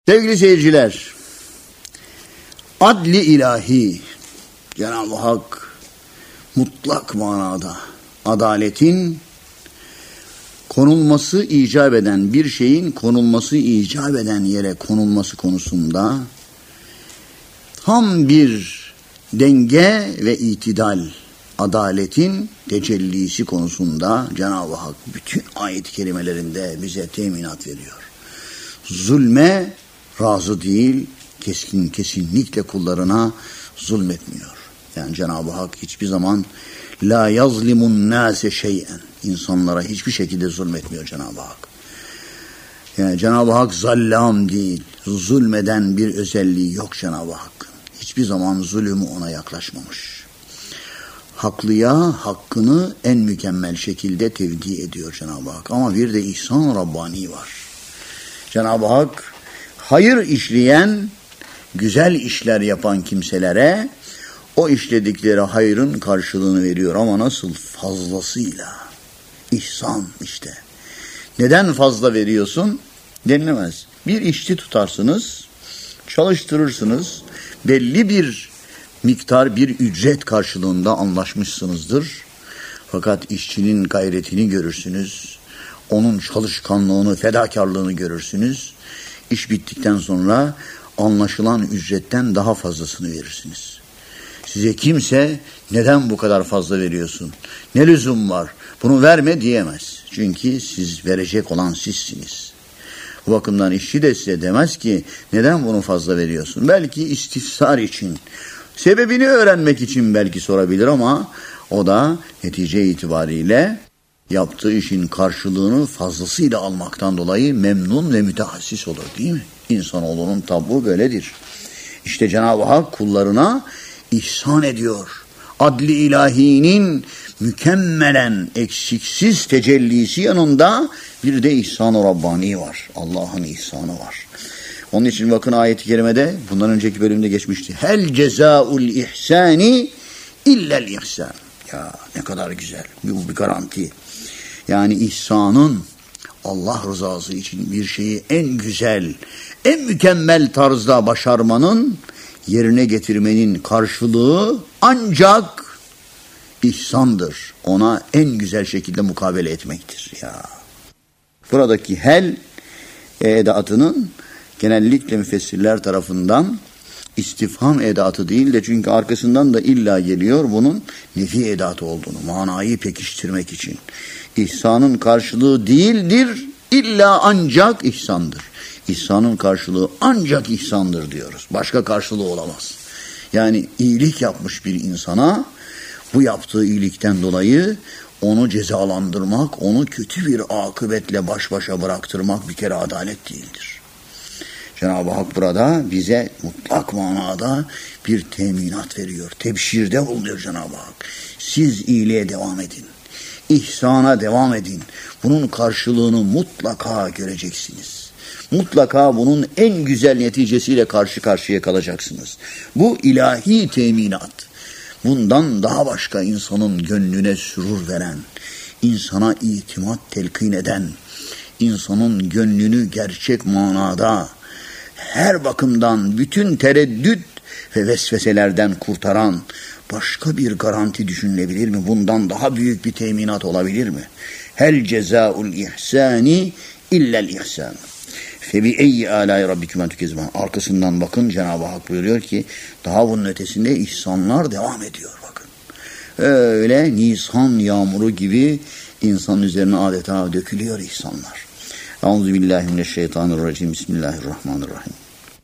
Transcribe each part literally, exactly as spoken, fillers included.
Sevgili seyirciler, adli ilahi, Cenab-ı Hak mutlak manada adaletin konulması icap eden bir şeyin konulması icap eden yere konulması konusunda tam bir denge ve itidal, adaletin tecellisi konusunda Cenab-ı Hak bütün ayet-i kerimelerinde bize teminat veriyor. Zulme razı değil, keskin kesinlikle kullarına zulmetmiyor. Yani Cenab-ı Hak hiçbir zaman la yazlimun nase şey'en, insanlara hiçbir şekilde zulmetmiyor Cenab-ı Hak. Yani Cenab-ı Hak zallam değil, zulmeden bir özelliği yok Cenab-ı Hakk'ın. Hiçbir zaman zulümü ona yaklaşmamış. Haklıya hakkını en mükemmel şekilde tevdi ediyor Cenab-ı Hak. Ama bir de ihsan Rabbani var. Cenab-ı Hak hayır işleyen, güzel işler yapan kimselere o işledikleri hayrın karşılığını veriyor. Ama nasıl? Fazlasıyla. İhsan işte. Neden fazla veriyorsun? Denilemez. Bir işçi tutarsınız, çalıştırırsınız, belli bir miktar bir ücret karşılığında anlaşmışsınızdır. Fakat işçinin gayretini görürsünüz, onun çalışkanlığını, fedakarlığını görürsünüz. İş bittikten sonra anlaşılan ücretten daha fazlasını verirsiniz. Size kimse neden bu kadar fazla veriyorsun, ne lüzum var, bunu verme diyemez. Çünkü siz verecek olan sizsiniz. Bu bakımdan işçi de size demez ki neden bunu fazla veriyorsun. Belki istifsar için, sebebini öğrenmek için belki sorabilir ama o da netice itibariyle yaptığı işin karşılığını fazlasıyla almaktan dolayı memnun ve mütehassis olur, değil mi? İnsanoğlunun tabu böyledir. İşte Cenab-ı Hak kullarına ihsan ediyor. Adli ilahinin mükemmelen eksiksiz tecellisi yanında bir de ihsan-ı Rabbani var. Allah'ın ihsanı var. Onun için bakın ayet-i kerimede, bundan önceki bölümde geçmişti. Hel cezaul ihsani illel ihsan. Ya ne kadar güzel. Bu bir garanti. Yani ihsanın, Allah rızası için bir şeyi en güzel, en mükemmel tarzda başarmanın, yerine getirmenin karşılığı ancak ihsandır. Ona en güzel şekilde mukabele etmektir. Ya. Buradaki hel edatının genellikle müfessirler tarafından istifham edatı değil de, çünkü arkasından da illa geliyor bunun nefi edatı olduğunu, manayı pekiştirmek için. İhsanın karşılığı değildir, illa ancak ihsandır. İhsanın karşılığı ancak ihsandır diyoruz. Başka karşılığı olamaz. Yani iyilik yapmış bir insana bu yaptığı iyilikten dolayı onu cezalandırmak, onu kötü bir akıbetle baş başa bıraktırmak bir kere adalet değildir. Cenab-ı Hak burada bize mutlak manada bir teminat veriyor. Tebşirde bulunuyor Cenab-ı Hak. Siz iyiliğe devam edin. İhsana devam edin. Bunun karşılığını mutlaka göreceksiniz. Mutlaka bunun en güzel neticesiyle karşı karşıya kalacaksınız. Bu ilahi teminat. Bundan daha başka insanın gönlüne sürur veren, insana itimat telkin eden, insanın gönlünü gerçek manada her bakımdan bütün tereddüt ve vesveselerden kurtaran başka bir garanti düşünülebilir mi? Bundan daha büyük bir teminat olabilir mi? Hel cezaul ihsani illel ihsan. Fe bi eyyi alâi rabbikuma tükezziban. Arkasından bakın Cenab-ı Hak buyuruyor ki daha bunun ötesinde ihsanlar devam ediyor bakın. Öyle Nisan yağmuru gibi insan üzerine adeta dökülüyor ihsanlar. Euzubillahimineşşeytanirracim. Bismillahirrahmanirrahim.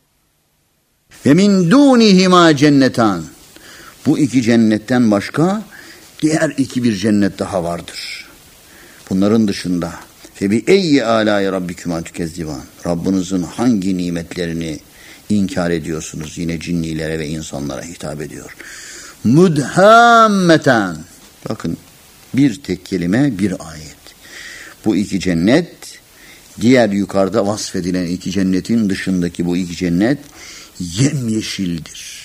Ve min dunihima cennetan. Bu iki cennetten başka diğer iki bir cennet daha vardır. Bunların dışında fe bi eyyi alâi rabbikuma tükezziban. Rabbinizin hangi nimetlerini inkar ediyorsunuz? Yine cinnilere ve insanlara hitap ediyor. Mudhammeten. Bakın bir tek kelime, bir ayet. Bu iki cennet, diğer yukarıda vasfedilen iki cennetin dışındaki bu iki cennet yemyeşildir.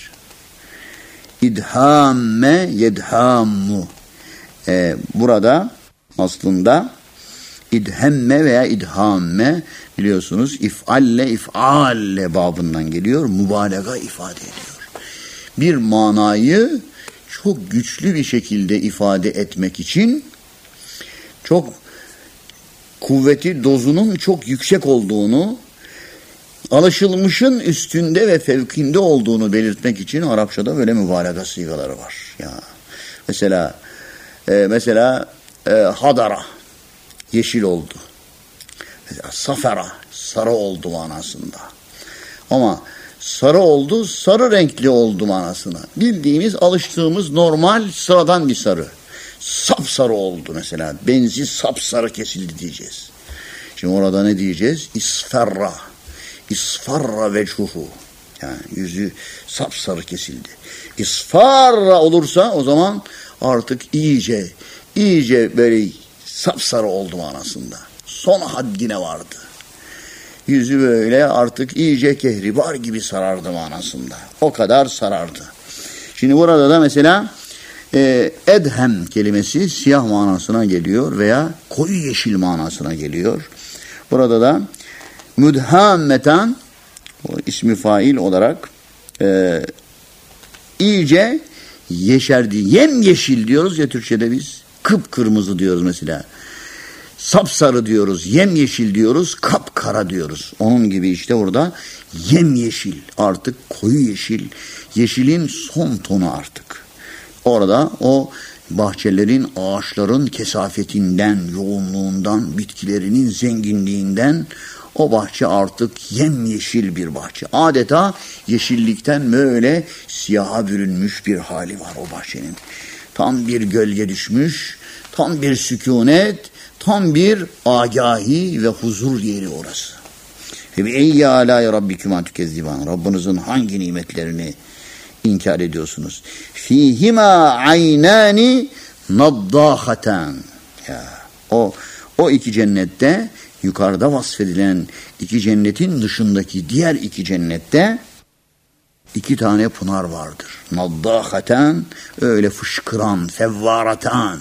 İdhamme yedhammu. Ee, burada aslında idhemme veya idhamme biliyorsunuz ifalle ifalle babından geliyor, mübalağa ifade ediyor. Bir manayı çok güçlü bir şekilde ifade etmek için çok kuvveti dozunun çok yüksek olduğunu, alışılmışın üstünde ve fevkinde olduğunu belirtmek için Arapçada böyle mübalağa sigaları var. Ya mesela e, mesela e, hadara yeşil oldu. Mesela safera sarı oldu manasında. Ama sarı oldu, sarı renkli oldu manasına. Bildiğimiz, alıştığımız normal sıradan bir sarı. Sapsarı oldu mesela. Benzi sapsarı kesildi diyeceğiz. Şimdi orada ne diyeceğiz? İsferra. İsfarra vecuhu. Yani yüzü sapsarı kesildi. İsfarra olursa o zaman artık iyice, iyice böyle sapsarı oldu manasında. Son haddine vardı. Yüzü böyle artık iyice kehribar gibi sarardı manasında. O kadar sarardı. Şimdi burada da mesela e, edhem kelimesi siyah manasına geliyor veya koyu yeşil manasına geliyor. Burada da müdhammeten o ismi fail olarak e, iyice yeşerdi. Yem yeşil diyoruz ya Türkçe'de biz. Kıpkırmızı diyoruz mesela. Sapsarı diyoruz, yemyeşil diyoruz, kapkara diyoruz. Onun gibi işte burada yemyeşil, artık koyu yeşil, yeşilin son tonu artık. Orada o bahçelerin, ağaçların kesafetinden, yoğunluğundan, bitkilerinin zenginliğinden o bahçe artık yemyeşil bir bahçe. Adeta yeşillikten böyle siyaha bürünmüş bir hali var o bahçenin. Tam bir gölge düşmüş, tam bir sükunet, tam bir agahi ve huzur yeri orası. Ve ey alâ rabbikuma tükezziban. Rabbinizin hangi nimetlerini inkar ediyorsunuz? Fîhimâ aynâni naddâhaten. Ya, o, o iki cennette, yukarıda vasfedilen iki cennetin dışındaki diğer iki cennette iki tane pınar vardır. Naddâhaten, öyle fışkıran, fevvâraten.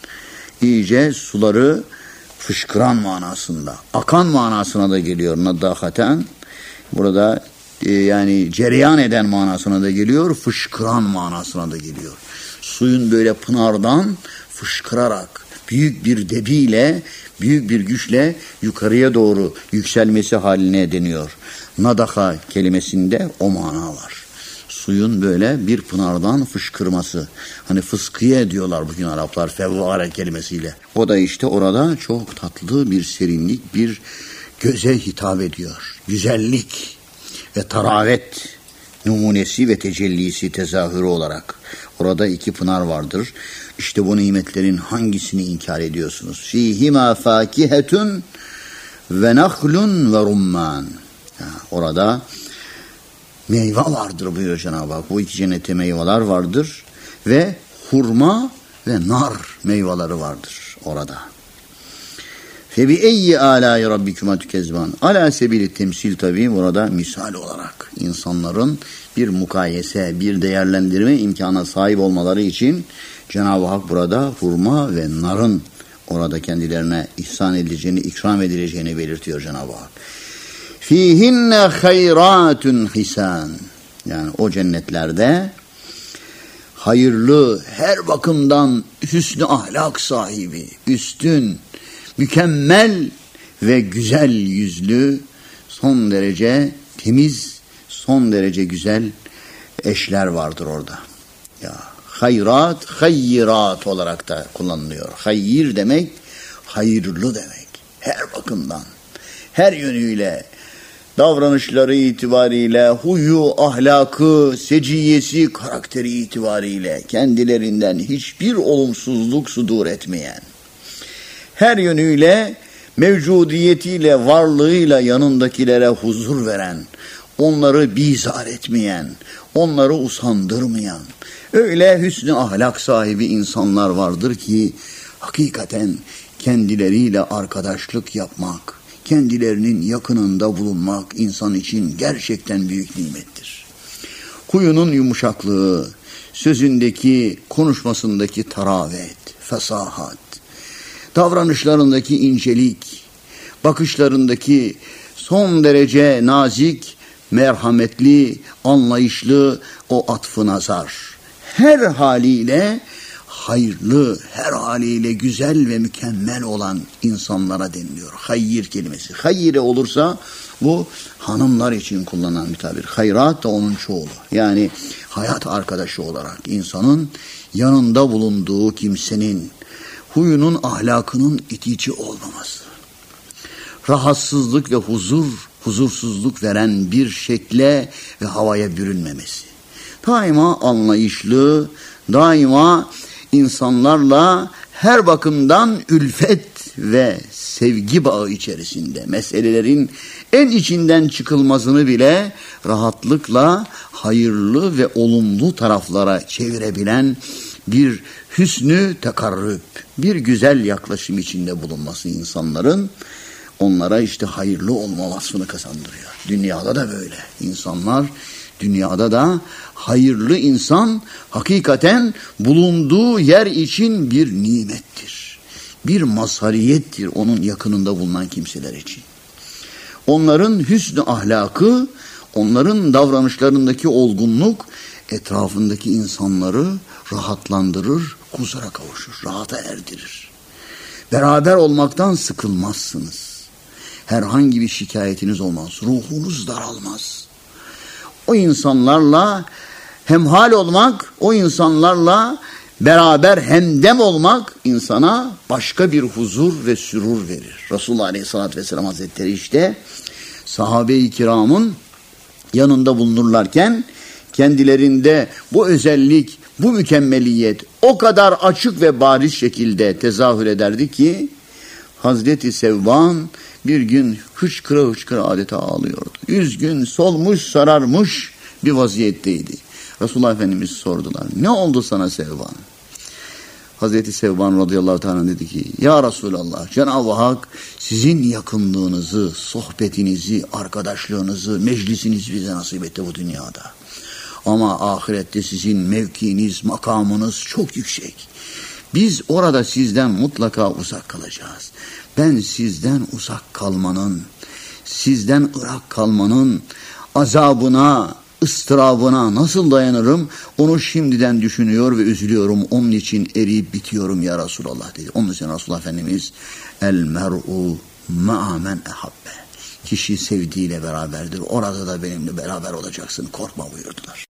İyice suları fışkıran manasında, akan manasına da geliyor naddâhaten. Burada e, yani cereyan eden manasına da geliyor, fışkıran manasına da geliyor. Suyun böyle pınardan fışkırarak, büyük bir debiyle, büyük bir güçle yukarıya doğru yükselmesi haline deniyor. Nadaha kelimesinde o mana var. Suyun böyle bir pınardan fışkırması. Hani fıskiye diyorlar bugün Araplar fevvare kelimesiyle. O da işte orada çok tatlı bir serinlik, bir göze hitap ediyor. Güzellik ve taravet numunesi ve tecellisi, tezahürü olarak. Orada iki pınar vardır. İşte bu nimetlerin hangisini inkar ediyorsunuz? Fîhimâ fâkihetun ve nahlun ve rumman. Orada meyve vardır buyuruyor Cenab-ı Hak. Bu iki cennette meyveler vardır ve hurma ve nar meyveleri vardır orada. Febi eyyi alâi rabbikuma tükezban. Alâ sebili temsil tabii burada misal olarak insanların bir mukayese, bir değerlendirme imkana sahip olmaları için Cenab-ı Hak burada hurma ve narın orada kendilerine ihsan edileceğini, ikram edileceğini belirtiyor Cenab-ı Hak. Fihinne hayratun hisan. Yani o cennetlerde hayırlı, her bakımdan hüsnü ahlak sahibi, üstün, mükemmel ve güzel yüzlü, son derece temiz, son derece güzel eşler vardır orada. Ya hayrat, hayyirat olarak da kullanılıyor. Hayir demek, hayırlı demek. Her bakımdan, her yönüyle, davranışları itibariyle, huyu, ahlakı, seciyesi, karakteri itibariyle kendilerinden hiçbir olumsuzluk sudur etmeyen, her yönüyle mevcudiyetiyle, varlığıyla yanındakilere huzur veren, onları bizar etmeyen, onları usandırmayan, öyle hüsnü ahlak sahibi insanlar vardır ki hakikaten kendileriyle arkadaşlık yapmak, kendilerinin yakınında bulunmak insan için gerçekten büyük nimettir. Huyunun yumuşaklığı, sözündeki, konuşmasındaki taravet, fesahat, davranışlarındaki incelik, bakışlarındaki son derece nazik, merhametli, anlayışlı, o atfı nazar. Her haliyle hayırlı, her haliyle güzel ve mükemmel olan insanlara deniliyor. Hayır kelimesi. Hayire olursa bu hanımlar için kullanılan bir tabir. Hayrat da onun çoğulu. Yani hayat arkadaşı olarak insanın yanında bulunduğu kimsenin huyunun, ahlakının itici olmaması. Rahatsızlık ve huzur, huzursuzluk veren bir şekle ve havaya bürünmemesi. Daima anlayışlı, daima insanlarla her bakımdan ülfet ve sevgi bağı içerisinde meselelerin en içinden çıkılmasını bile rahatlıkla hayırlı ve olumlu taraflara çevirebilen bir hüsnü tekarrüp, bir güzel yaklaşım içinde bulunması insanların onlara işte hayırlı olma vasfını kazandırıyor. Dünyada da böyle. İnsanlar dünyada da hayırlı insan hakikaten bulunduğu yer için bir nimettir. Bir mazhariyettir onun yakınında bulunan kimseler için. Onların hüsnü ahlakı, onların davranışlarındaki olgunluk etrafındaki insanları rahatlandırır, huzura kavuşur, rahata erdirir. Beraber olmaktan sıkılmazsınız. Herhangi bir şikayetiniz olmaz. Ruhunuz daralmaz. O insanlarla hemhal olmak, o insanlarla beraber hemdem olmak insana başka bir huzur ve sürur verir. Resulullah Aleyhisselatü Vesselam Hazretleri işte sahabe-i kiramın yanında bulunurlarken kendilerinde bu özellik, bu mükemmeliyet o kadar açık ve bariz şekilde tezahür ederdi ki Hazreti Sevban bir gün hıçkıra hıçkıra adeta ağlıyordu. Üzgün, solmuş, sararmış bir vaziyetteydi. Resulullah Efendimiz sordular. Ne oldu sana Sevban? Hazreti Sevban radıyallahu teala dedi ki ya Resulallah, Cenab-ı Hak sizin yakınlığınızı, sohbetinizi, arkadaşlığınızı, meclisinizi bize nasip etti bu dünyada. Ama ahirette sizin mevkiniz, makamınız çok yüksek. Biz orada sizden mutlaka uzak kalacağız. Ben sizden uzak kalmanın, sizden ırak kalmanın azabına, ıstırabına nasıl dayanırım? Onu şimdiden düşünüyor ve üzülüyorum. Onun için eriyip bitiyorum ya Resulallah dedi. Onun için Resulullah Efendimiz el mer'u ma'a men ehabbe. Kişi sevdiğiyle beraberdir. Orada da benimle beraber olacaksın. Korkma buyurdular.